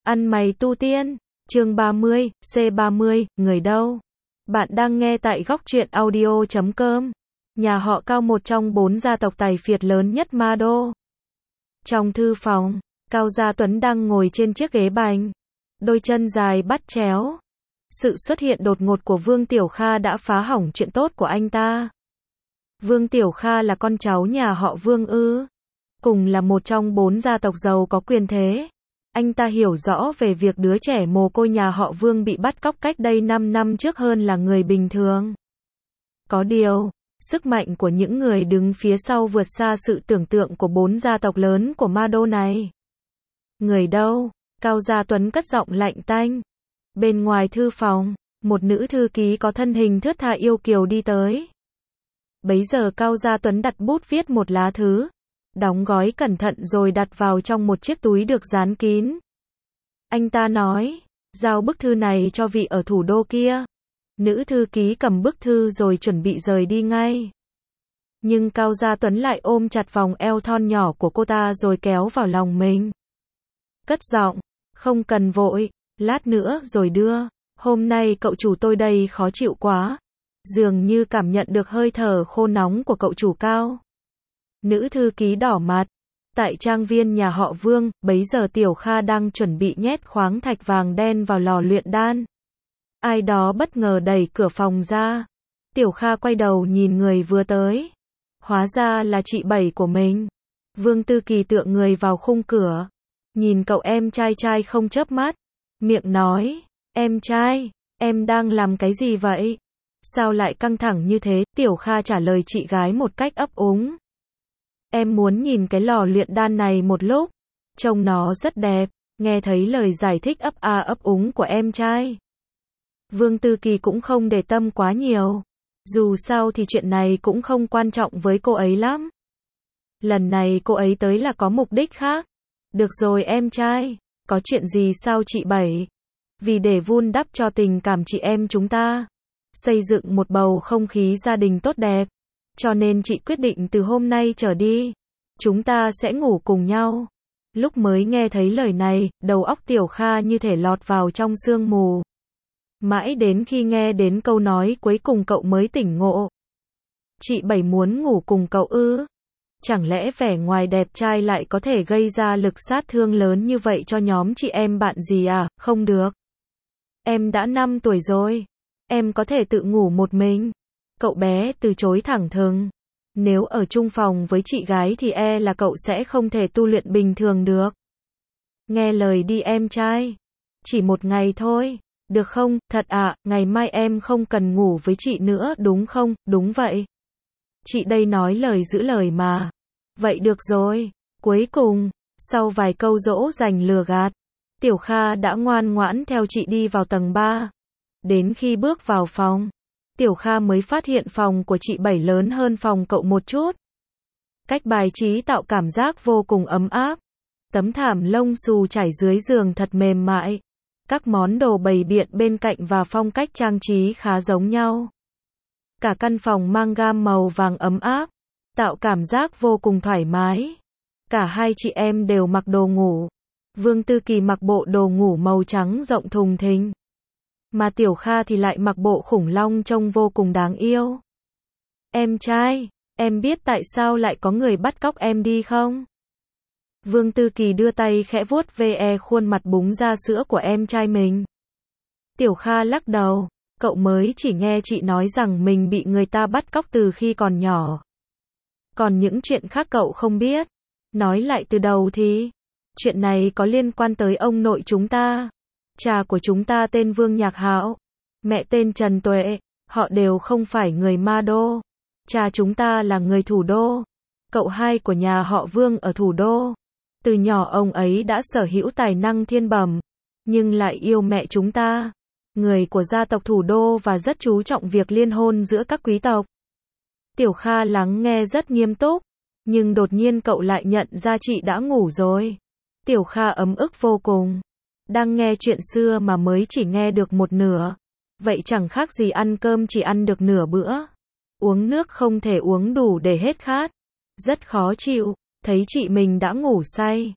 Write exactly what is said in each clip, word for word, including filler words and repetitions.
Ăn mày tu tiên, chương ba mươi, C ba mươi, người đâu? Bạn đang nghe tại góc truyện audio chấm com. Nhà họ Cao, một trong bốn gia tộc tài phiệt lớn nhất Ma Đô. Trong thư phòng, Cao Gia Tuấn đang ngồi trên chiếc ghế bành, đôi chân dài bắt chéo. Sự xuất hiện đột ngột của Vương Tiểu Kha đã phá hỏng chuyện tốt của anh ta. Vương Tiểu Kha là con cháu nhà họ Vương ư? Cùng là một trong bốn gia tộc giàu có quyền thế. Anh ta hiểu rõ về việc đứa trẻ mồ côi nhà họ Vương bị bắt cóc cách đây năm năm trước hơn là người bình thường. Có điều, sức mạnh của những người đứng phía sau vượt xa sự tưởng tượng của bốn gia tộc lớn của Ma Đô này. Người đâu? Cao Gia Tuấn cất giọng lạnh tanh. Bên ngoài thư phòng, một nữ thư ký có thân hình thướt tha yêu kiều đi tới. Bấy giờ Cao Gia Tuấn đặt bút viết một lá thư, đóng gói cẩn thận rồi đặt vào trong một chiếc túi được dán kín. Anh ta nói, giao bức thư này cho vị ở thủ đô kia. Nữ thư ký cầm bức thư rồi chuẩn bị rời đi ngay. Nhưng Cao Gia Tuấn lại ôm chặt vòng eo thon nhỏ của cô ta rồi kéo vào lòng mình. Cất giọng, không cần vội, lát nữa rồi đưa. Hôm nay cậu chủ tôi đây khó chịu quá. Dường như cảm nhận được hơi thở khô nóng của cậu chủ Cao. Nữ thư ký đỏ mặt. Tại trang viên nhà họ Vương, bấy giờ Tiểu Kha đang chuẩn bị nhét khoáng thạch vàng đen vào lò luyện đan. Ai đó bất ngờ đẩy cửa phòng ra. Tiểu Kha quay đầu nhìn người vừa tới. Hóa ra là chị Bảy của mình. Vương Tư Kỳ tựa người vào khung cửa. Nhìn cậu em trai trai không chớp mắt. Miệng nói, em trai, em đang làm cái gì vậy? Sao lại căng thẳng như thế? Tiểu Kha trả lời chị gái một cách ấp úng. Em muốn nhìn cái lò luyện đan này một lúc. Trông nó rất đẹp. Nghe thấy lời giải thích ấp a ấp úng của em trai. Vương Tư Kỳ cũng không để tâm quá nhiều. Dù sao thì chuyện này cũng không quan trọng với cô ấy lắm. Lần này cô ấy tới là có mục đích khác. Được rồi em trai. Có chuyện gì sao chị Bảy? Vì để vun đắp cho tình cảm chị em chúng ta. Xây dựng một bầu không khí gia đình tốt đẹp. Cho nên chị quyết định từ hôm nay trở đi, chúng ta sẽ ngủ cùng nhau. Lúc mới nghe thấy lời này, đầu óc Tiểu Kha như thể lọt vào trong sương mù. Mãi đến khi nghe đến câu nói cuối cùng cậu mới tỉnh ngộ. Chị Bảy muốn ngủ cùng cậu ư? Chẳng lẽ vẻ ngoài đẹp trai lại có thể gây ra lực sát thương lớn như vậy cho nhóm chị em bạn gì à? Không được. Em đã năm tuổi rồi. Em có thể tự ngủ một mình. Cậu bé từ chối thẳng thừng. Nếu ở chung phòng với chị gái thì e là cậu sẽ không thể tu luyện bình thường được. Nghe lời đi em trai. Chỉ một ngày thôi. Được không? Thật ạ, ngày mai em không cần ngủ với chị nữa đúng không? Đúng vậy. Chị đây nói lời giữ lời mà. Vậy được rồi. Cuối cùng, sau vài câu dỗ dành lừa gạt, Tiểu Kha đã ngoan ngoãn theo chị đi vào tầng ba. Đến khi bước vào phòng, Tiểu Kha mới phát hiện phòng của chị Bảy lớn hơn phòng cậu một chút. Cách bài trí tạo cảm giác vô cùng ấm áp. Tấm thảm lông xù trải dưới giường thật mềm mại. Các món đồ bày biện bên cạnh và phong cách trang trí khá giống nhau. Cả căn phòng mang gam màu vàng ấm áp, tạo cảm giác vô cùng thoải mái. Cả hai chị em đều mặc đồ ngủ. Vương Tư Kỳ mặc bộ đồ ngủ màu trắng rộng thùng thình. Mà Tiểu Kha thì lại mặc bộ khủng long trông vô cùng đáng yêu. Em trai, em biết tại sao lại có người bắt cóc em đi không? Vương Tư Kỳ đưa tay khẽ vuốt ve khuôn mặt búng ra sữa của em trai mình. Tiểu Kha lắc đầu, cậu mới chỉ nghe chị nói rằng mình bị người ta bắt cóc từ khi còn nhỏ. Còn những chuyện khác cậu không biết. Nói lại từ đầu thì, chuyện này có liên quan tới ông nội chúng ta. Cha của chúng ta tên Vương Nhạc Hạo, mẹ tên Trần Tuệ, họ đều không phải người Ma Đô. Cha chúng ta là người thủ đô. Cậu hai của nhà họ Vương ở thủ đô. Từ nhỏ ông ấy đã sở hữu tài năng thiên bẩm, nhưng lại yêu mẹ chúng ta, người của gia tộc thủ đô và rất chú trọng việc liên hôn giữa các quý tộc. Tiểu Kha lắng nghe rất nghiêm túc, nhưng đột nhiên cậu lại nhận ra chị đã ngủ rồi. Tiểu Kha ấm ức vô cùng. Đang nghe chuyện xưa mà mới chỉ nghe được một nửa. Vậy chẳng khác gì ăn cơm chỉ ăn được nửa bữa. Uống nước không thể uống đủ để hết khát. Rất khó chịu, thấy chị mình đã ngủ say.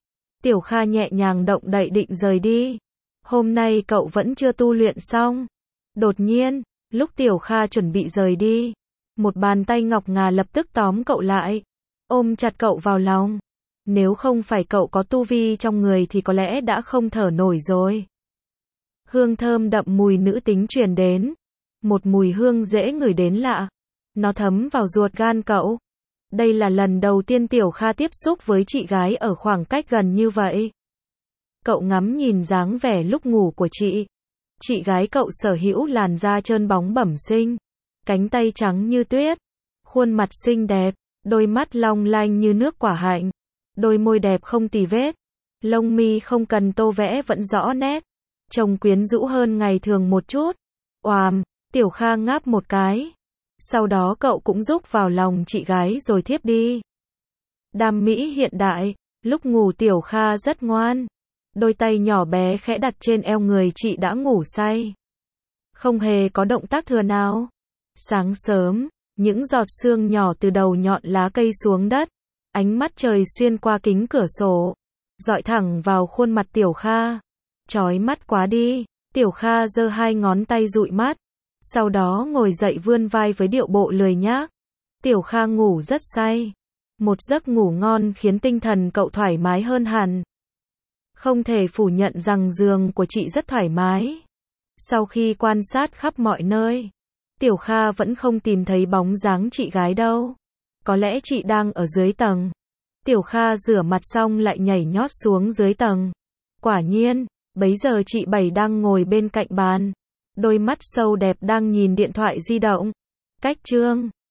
Tiểu Kha nhẹ nhàng động đậy định rời đi. Hôm nay cậu vẫn chưa tu luyện xong. Đột nhiên, lúc Tiểu Kha chuẩn bị rời đi, một bàn tay ngọc ngà lập tức tóm cậu lại, ôm chặt cậu vào lòng. Nếu không phải cậu có tu vi trong người thì có lẽ đã không thở nổi rồi. Hương thơm đậm mùi nữ tính truyền đến. Một mùi hương dễ ngửi đến lạ. Nó thấm vào ruột gan cậu. Đây là lần đầu tiên Tiểu Kha tiếp xúc với chị gái ở khoảng cách gần như vậy. Cậu ngắm nhìn dáng vẻ lúc ngủ của chị. Chị gái cậu sở hữu làn da trơn bóng bẩm sinh, cánh tay trắng như tuyết, khuôn mặt xinh đẹp, đôi mắt long lanh như nước quả hạnh, đôi môi đẹp không tì vết, lông mi không cần tô vẽ vẫn rõ nét, trông quyến rũ hơn ngày thường một chút. Oàm, Tiểu Kha ngáp một cái. Sau đó cậu cũng rúc vào lòng chị gái rồi thiếp đi. Đam mỹ hiện đại, lúc ngủ Tiểu Kha rất ngoan. Đôi tay nhỏ bé khẽ đặt trên eo người chị đã ngủ say. Không hề có động tác thừa nào. Sáng sớm, những giọt sương nhỏ từ đầu nhọn lá cây xuống đất. Ánh mắt trời xuyên qua kính cửa sổ, dọi thẳng vào khuôn mặt Tiểu Kha. Chói mắt quá đi. Tiểu Kha giơ hai ngón tay dụi mắt. Sau đó ngồi dậy vươn vai với điệu bộ lười nhác. Tiểu Kha ngủ rất say. Một giấc ngủ ngon khiến tinh thần cậu thoải mái hơn hẳn. Không thể phủ nhận rằng giường của chị rất thoải mái. Sau khi quan sát khắp mọi nơi, Tiểu Kha vẫn không tìm thấy bóng dáng chị gái đâu. Có lẽ chị đang ở dưới tầng. Tiểu Kha rửa mặt xong lại nhảy nhót xuống dưới tầng. Quả nhiên, bấy giờ chị Bảy đang ngồi bên cạnh bàn. Đôi mắt sâu đẹp đang nhìn điện thoại di động. Cách chương